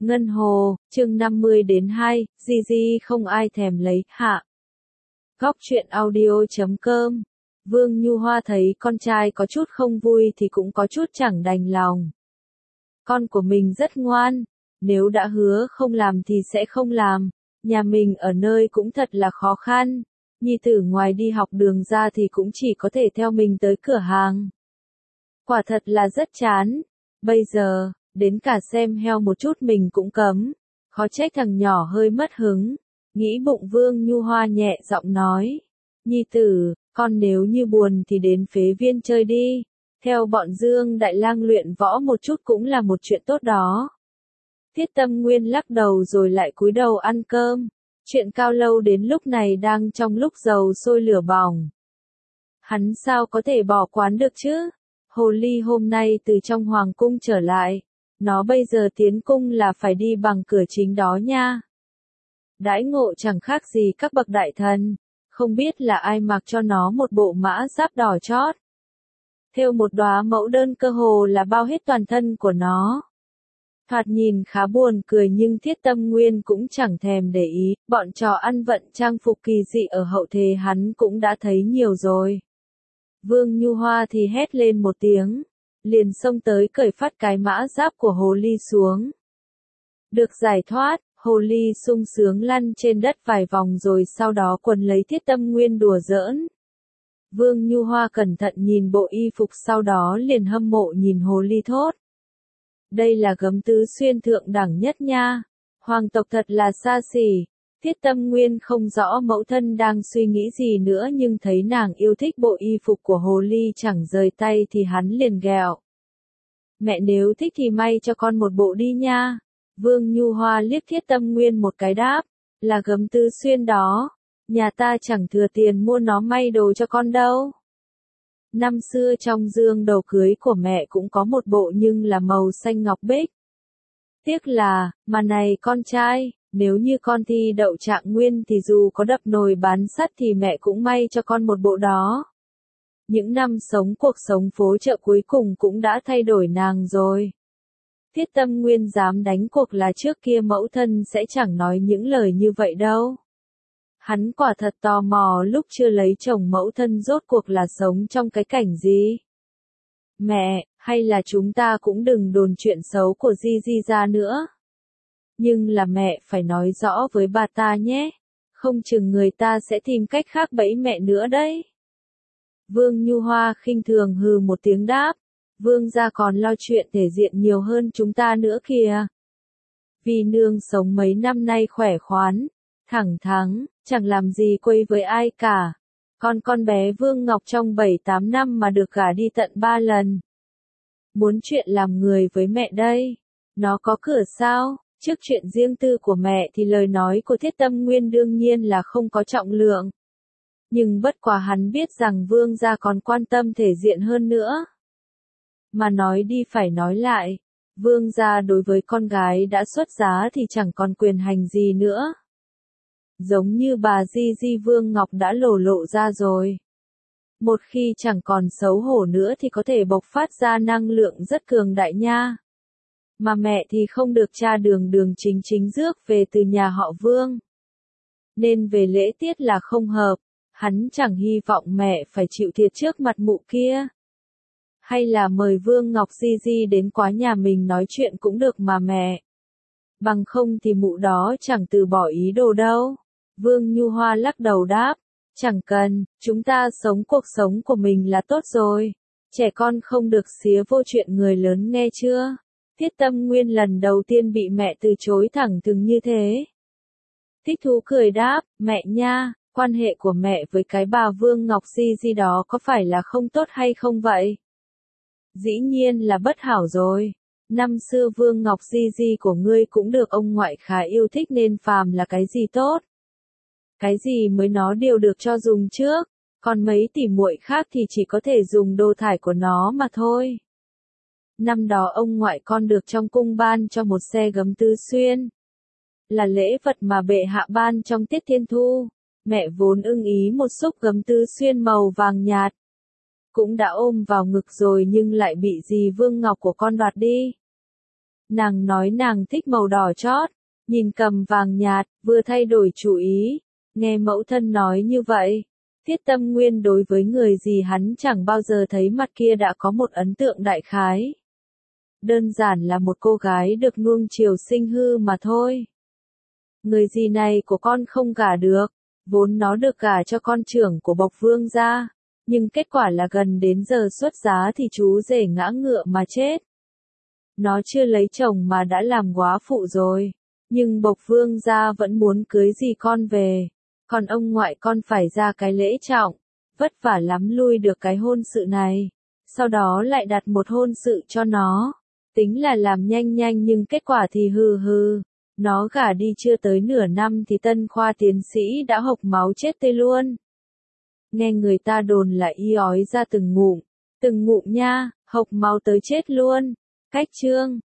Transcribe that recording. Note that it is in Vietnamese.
Ngân Hồ, chương 50-2, Gigi không ai thèm lấy, hạ. Góc truyện audio.com. Vương Nhu Hoa thấy con trai có chút không vui thì cũng có chút chẳng đành lòng. Con của mình rất ngoan, nếu đã hứa không làm thì sẽ không làm, nhà mình ở nơi cũng thật là khó khăn, nhi tử ngoài đi học đường ra thì cũng chỉ có thể theo mình tới cửa hàng. Quả thật là rất chán, bây giờ, đến cả xem heo một chút mình cũng cấm, khó trách thằng nhỏ hơi mất hứng, nghĩ bụng Vương Nhu Hoa nhẹ giọng nói, nhi tử, con nếu như buồn thì đến phế viên chơi đi, theo bọn Dương Đại Lang luyện võ một chút cũng là một chuyện tốt đó. Thiết Tâm Nguyên lắc đầu rồi lại cúi đầu ăn cơm, chuyện Cao Lâu đến lúc này đang trong lúc dầu sôi lửa bỏng. Hắn sao có thể bỏ quán được chứ? Hồ Ly hôm nay từ trong hoàng cung trở lại, nó bây giờ tiến cung là phải đi bằng cửa chính đó nha. Đãi ngộ chẳng khác gì các bậc đại thần, không biết là ai mặc cho nó một bộ mã giáp đỏ chót. Thêu một đóa mẫu đơn cơ hồ là bao hết toàn thân của nó. Thoạt nhìn khá buồn cười nhưng Thiết Tâm Nguyên cũng chẳng thèm để ý, bọn trò ăn vận trang phục kỳ dị ở hậu thế hắn cũng đã thấy nhiều rồi. Vương Nhu Hoa thì hét lên một tiếng, liền xông tới cởi phát cái mã giáp của Hồ Ly xuống. Được giải thoát, Hồ Ly sung sướng lăn trên đất vài vòng rồi sau đó quần lấy Thiết Tâm Nguyên đùa giỡn. Vương Nhu Hoa cẩn thận nhìn bộ y phục sau đó liền hâm mộ nhìn Hồ Ly thốt. Đây là gấm tứ xuyên thượng đẳng nhất nha, hoàng tộc thật là xa xỉ. Thiết Tâm Nguyên không rõ mẫu thân đang suy nghĩ gì nữa nhưng thấy nàng yêu thích bộ y phục của Hồ Ly chẳng rời tay thì hắn liền ghẹo. Mẹ nếu thích thì may cho con một bộ đi nha. Vương Nhu Hoa liếc Thiết Tâm Nguyên một cái đáp, là gấm tứ xuyên đó, nhà ta chẳng thừa tiền mua nó may đồ cho con đâu. Năm xưa trong dương đầu cưới của mẹ cũng có một bộ nhưng là màu xanh ngọc bích. Tiếc là, mà này con trai, nếu như con thi đậu trạng nguyên thì dù có đập nồi bán sắt thì mẹ cũng may cho con một bộ đó. Những năm sống cuộc sống phố chợ cuối cùng cũng đã thay đổi nàng rồi. Thiết Tâm Nguyên dám đánh cuộc là trước kia mẫu thân sẽ chẳng nói những lời như vậy đâu. Hắn quả thật tò mò lúc chưa lấy chồng mẫu thân rốt cuộc là sống trong cái cảnh gì. Mẹ, hay là chúng ta cũng đừng đồn chuyện xấu của Gigi ra nữa. Nhưng là mẹ phải nói rõ với bà ta nhé, không chừng người ta sẽ tìm cách khác bẫy mẹ nữa đấy. Vương Nhu Hoa khinh thường hừ một tiếng đáp, Vương gia còn lo chuyện thể diện nhiều hơn chúng ta nữa kìa. Vì nương sống mấy năm nay khỏe khoắn, thẳng thắn, chẳng làm gì quây với ai cả. Con bé Vương Ngọc trong 7-8 năm mà được gả đi tận 3 lần. Muốn chuyện làm người với mẹ đây, nó có cửa sao? Trước chuyện riêng tư của mẹ thì lời nói của Thiết Tâm Nguyên đương nhiên là không có trọng lượng. Nhưng bất quá hắn biết rằng Vương gia còn quan tâm thể diện hơn nữa. Mà nói đi phải nói lại, Vương gia đối với con gái đã xuất giá thì chẳng còn quyền hành gì nữa. Giống như bà Gigi Vương Ngọc đã lộ ra rồi. Một khi chẳng còn xấu hổ nữa thì có thể bộc phát ra năng lượng rất cường đại nha. Mà mẹ thì không được cha đường chính rước về từ nhà họ Vương. Nên về lễ tiết là không hợp, hắn chẳng hy vọng mẹ phải chịu thiệt trước mặt mụ kia. Hay là mời Vương Ngọc Gigi đến quá nhà mình nói chuyện cũng được mà mẹ. Bằng không thì mụ đó chẳng từ bỏ ý đồ đâu. Vương Nhu Hoa lắc đầu đáp, chẳng cần, chúng ta sống cuộc sống của mình là tốt rồi. Trẻ con không được xía vô chuyện người lớn nghe chưa? Thiết Tâm Nguyên lần đầu tiên bị mẹ từ chối thẳng thừng như thế. Thích thú cười đáp, mẹ nha, quan hệ của mẹ với cái bà Vương Ngọc Gigi đó có phải là không tốt hay không vậy? Dĩ nhiên là bất hảo rồi. Năm xưa Vương Ngọc Gigi của ngươi cũng được ông ngoại khá yêu thích nên phàm là cái gì tốt. Cái gì mới nó đều được cho dùng trước, còn mấy tỷ muội khác thì chỉ có thể dùng đồ thải của nó mà thôi. Năm đó ông ngoại con được trong cung ban cho một xe gấm tứ xuyên. Là lễ vật mà bệ hạ ban trong tiết thiên thu, mẹ vốn ưng ý một xúc gấm tứ xuyên màu vàng nhạt. Cũng đã ôm vào ngực rồi nhưng lại bị dì Vương Ngọc của con đoạt đi. Nàng nói nàng thích màu đỏ chót, nhìn cầm vàng nhạt, vừa thay đổi chủ ý. Nghe mẫu thân nói như vậy, Tiết Tâm Nguyên đối với người gì hắn chẳng bao giờ thấy mặt kia đã có một ấn tượng đại khái. Đơn giản là một cô gái được nuông chiều sinh hư mà thôi. Người gì này của con không gả được, vốn nó được gả cho con trưởng của Bộc Vương gia, nhưng kết quả là gần đến giờ xuất giá thì chú rể ngã ngựa mà chết. Nó chưa lấy chồng mà đã làm góa phụ rồi, nhưng Bộc Vương gia vẫn muốn cưới dì con về, còn ông ngoại con phải ra cái lễ trọng, vất vả lắm lui được cái hôn sự này, sau đó lại đặt một hôn sự cho nó, tính là làm nhanh nhanh nhưng kết quả thì hừ hừ. Nó gả đi chưa tới nửa năm thì tân khoa tiến sĩ đã hộc máu chết tê luôn. Nghe người ta đồn là y ói ra từng ngụm nha, hộc máu tới chết luôn. Cách chương